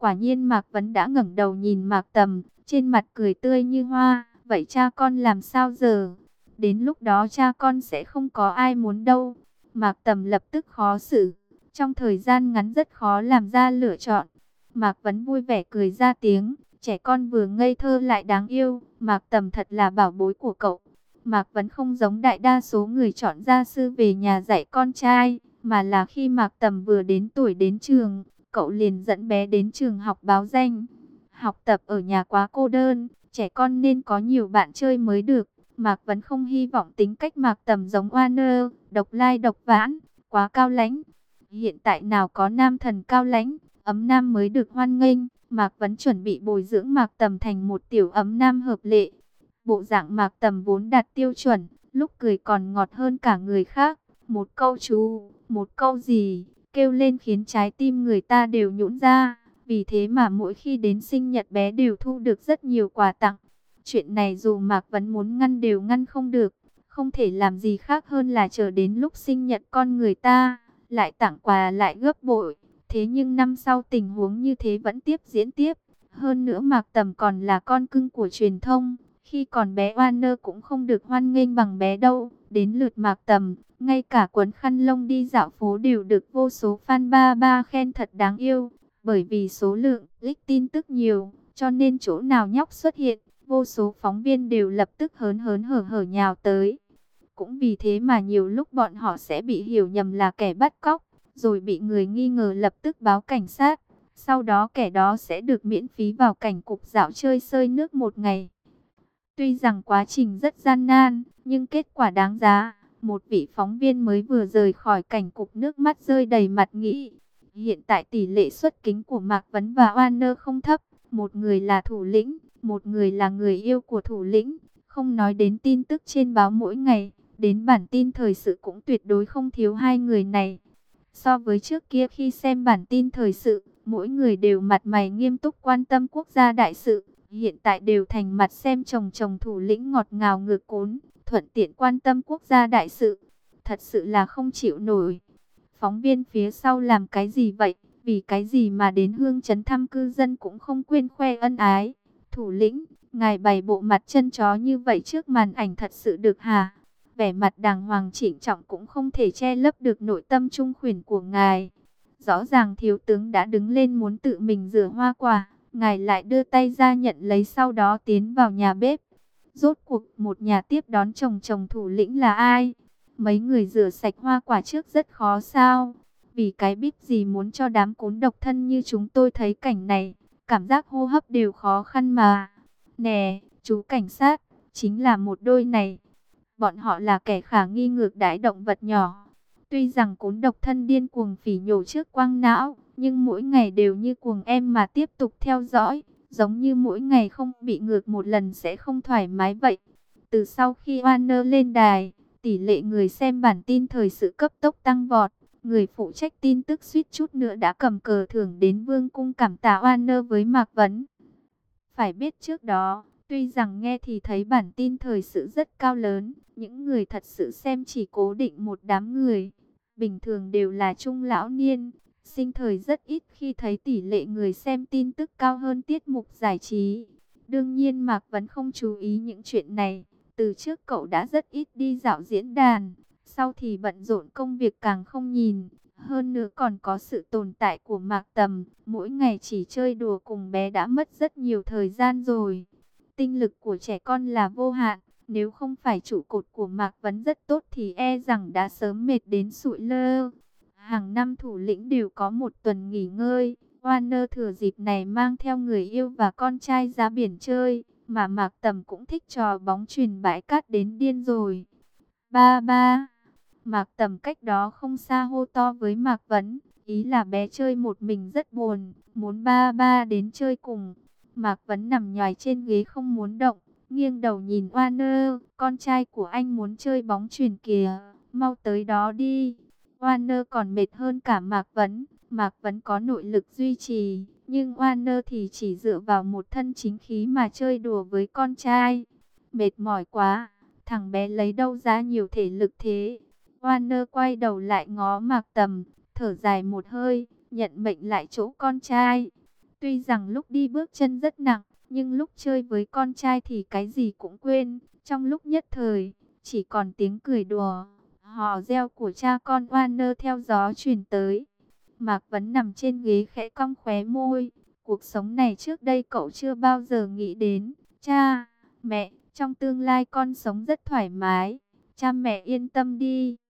Quả nhiên Mạc Vấn đã ngẩng đầu nhìn Mạc Tầm, trên mặt cười tươi như hoa. Vậy cha con làm sao giờ? Đến lúc đó cha con sẽ không có ai muốn đâu. Mạc Tầm lập tức khó xử. Trong thời gian ngắn rất khó làm ra lựa chọn. Mạc Vấn vui vẻ cười ra tiếng. Trẻ con vừa ngây thơ lại đáng yêu. Mạc Tầm thật là bảo bối của cậu. Mạc Vấn không giống đại đa số người chọn gia sư về nhà dạy con trai, mà là khi Mạc Tầm vừa đến tuổi đến trường, cậu liền dẫn bé đến trường học báo danh. Học tập ở nhà quá cô đơn, trẻ con nên có nhiều bạn chơi mới được. Mạc Vấn không hy vọng tính cách Mạc Tầm giống Oana, độc lai độc vãn, quá cao lãnh. Hiện tại nào có nam thần cao lãnh, ấm nam mới được hoan nghênh. Mạc Vấn chuẩn bị bồi dưỡng Mạc Tầm thành một tiểu ấm nam hợp lệ. Bộ dạng Mạc Tầm vốn đạt tiêu chuẩn, lúc cười còn ngọt hơn cả người khác. Một câu chú, một câu gì, kêu lên khiến trái tim người ta đều nhũn ra. Vì thế mà mỗi khi đến sinh nhật bé đều thu được rất nhiều quà tặng. Chuyện này dù Mạc Vấn muốn ngăn đều ngăn không được. Không thể làm gì khác hơn là chờ đến lúc sinh nhật con người ta, lại tặng quà lại gấp bội. Thế nhưng năm sau tình huống như thế vẫn tiếp diễn tiếp. Hơn nữa Mạc Tầm còn là con cưng của truyền thông. Khi còn bé Oana cũng không được hoan nghênh bằng bé đâu. Đến lượt Mạc Tầm, ngay cả quấn khăn lông đi dạo phố đều được vô số fan ba ba khen thật đáng yêu. Bởi vì số lượng click tin tức nhiều, cho nên chỗ nào nhóc xuất hiện, vô số phóng viên đều lập tức hớn hớn hở hở nhào tới. Cũng vì thế mà nhiều lúc bọn họ sẽ bị hiểu nhầm là kẻ bắt cóc, rồi bị người nghi ngờ lập tức báo cảnh sát. Sau đó kẻ đó sẽ được miễn phí vào cảnh cục dạo chơi xơi nước một ngày. Tuy rằng quá trình rất gian nan, nhưng kết quả đáng giá. Một vị phóng viên mới vừa rời khỏi cảnh cục nước mắt rơi đầy mặt nghĩ. Hiện tại tỷ lệ xuất kính của Mạc Vấn và Oana không thấp. Một người là thủ lĩnh, một người là người yêu của thủ lĩnh. Không nói đến tin tức trên báo mỗi ngày, đến bản tin thời sự cũng tuyệt đối không thiếu hai người này. So với trước kia khi xem bản tin thời sự, mỗi người đều mặt mày nghiêm túc quan tâm quốc gia đại sự. Hiện tại đều thành mặt xem chồng chồng thủ lĩnh ngọt ngào ngược cốn, thuận tiện quan tâm quốc gia đại sự. Thật sự là không chịu nổi. Phóng viên phía sau làm cái gì vậy? Vì cái gì mà đến Hương Trấn thăm cư dân cũng không quên khoe ân ái? Thủ lĩnh, ngài bày bộ mặt chân chó như vậy trước màn ảnh thật sự được hả? Vẻ mặt đàng hoàng chỉnh trọng cũng không thể che lấp được nội tâm trung khuyển của ngài. Rõ ràng thiếu tướng đã đứng lên muốn tự mình rửa hoa quả, ngài lại đưa tay ra nhận lấy sau đó tiến vào nhà bếp. Rốt cuộc một nhà tiếp đón chồng chồng thủ lĩnh là ai? Mấy người rửa sạch hoa quả trước rất khó sao? Vì cái bíp gì muốn cho đám cún độc thân như chúng tôi thấy cảnh này, cảm giác hô hấp đều khó khăn mà. Nè, chú cảnh sát, chính là một đôi này. Bọn họ là kẻ khả nghi ngược đãi động vật nhỏ. Tuy rằng cún độc thân điên cuồng phỉ nhổ trước quang não, nhưng mỗi ngày đều như cuồng em mà tiếp tục theo dõi. Giống như mỗi ngày không bị ngược một lần sẽ không thoải mái vậy. Từ sau khi Oana lên đài, tỷ lệ người xem bản tin thời sự cấp tốc tăng vọt. Người phụ trách tin tức suýt chút nữa đã cầm cờ thưởng đến vương cung cảm tạ Oana với Mạc Vấn. Phải biết trước đó, tuy rằng nghe thì thấy bản tin thời sự rất cao lớn, những người thật sự xem chỉ cố định một đám người. Bình thường đều là trung lão niên, sinh thời rất ít khi thấy tỷ lệ người xem tin tức cao hơn tiết mục giải trí. Đương nhiên Mạc Vấn không chú ý những chuyện này, từ trước cậu đã rất ít đi dạo diễn đàn, sau thì bận rộn công việc càng không nhìn. Hơn nữa còn có sự tồn tại của Mạc Tầm, mỗi ngày chỉ chơi đùa cùng bé đã mất rất nhiều thời gian rồi. Tinh lực của trẻ con là vô hạn, nếu không phải trụ cột của Mạc Vấn rất tốt thì e rằng đã sớm mệt đến sụi lơ. Hàng năm thủ lĩnh đều có một tuần nghỉ ngơi, Oana thừa dịp này mang theo người yêu và con trai ra biển chơi, mà Mạc Tầm cũng thích trò bóng chuyền bãi cát đến điên rồi. Ba ba. Mạc Tầm cách đó không xa hô to với Mạc Vấn, ý là bé chơi một mình rất buồn, muốn ba ba đến chơi cùng. Mạc Vấn nằm nhoài trên ghế không muốn động, nghiêng đầu nhìn Oana, con trai của anh muốn chơi bóng chuyền kìa, mau tới đó đi. Oana còn mệt hơn cả Mạc Vấn, Mạc Vấn có nội lực duy trì, nhưng Oana thì chỉ dựa vào một thân chính khí mà chơi đùa với con trai. Mệt mỏi quá, thằng bé lấy đâu ra nhiều thể lực thế. Oana quay đầu lại ngó Mạc Tầm, thở dài một hơi, nhận mệnh lại chỗ con trai. Tuy rằng lúc đi bước chân rất nặng, nhưng lúc chơi với con trai thì cái gì cũng quên. Trong lúc nhất thời, chỉ còn tiếng cười đùa, hò reo của cha con Warner theo gió truyền tới. Mạc Vấn nằm trên ghế khẽ cong khóe môi. Cuộc sống này trước đây cậu chưa bao giờ nghĩ đến. Cha, mẹ, trong tương lai con sống rất thoải mái. Cha mẹ yên tâm đi.